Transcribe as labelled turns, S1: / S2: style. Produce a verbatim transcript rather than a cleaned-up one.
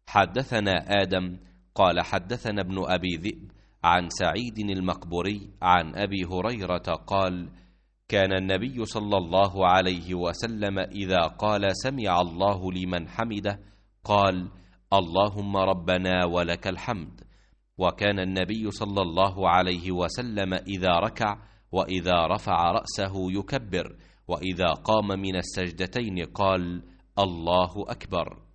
S1: حدثنا آدم قال حدثنا ابن أبي ذئب عن سعيد المقبري عن أبي هريرة قال: كان النبي صلى الله عليه وسلم إذا قال سمع الله لمن حمده قال: اللهم ربنا ولك الحمد. وكان النبي صلى الله عليه وسلم إذا ركع وإذا رفع رأسه يكبر، وإذا قام من السجدتين قال: الله أكبر.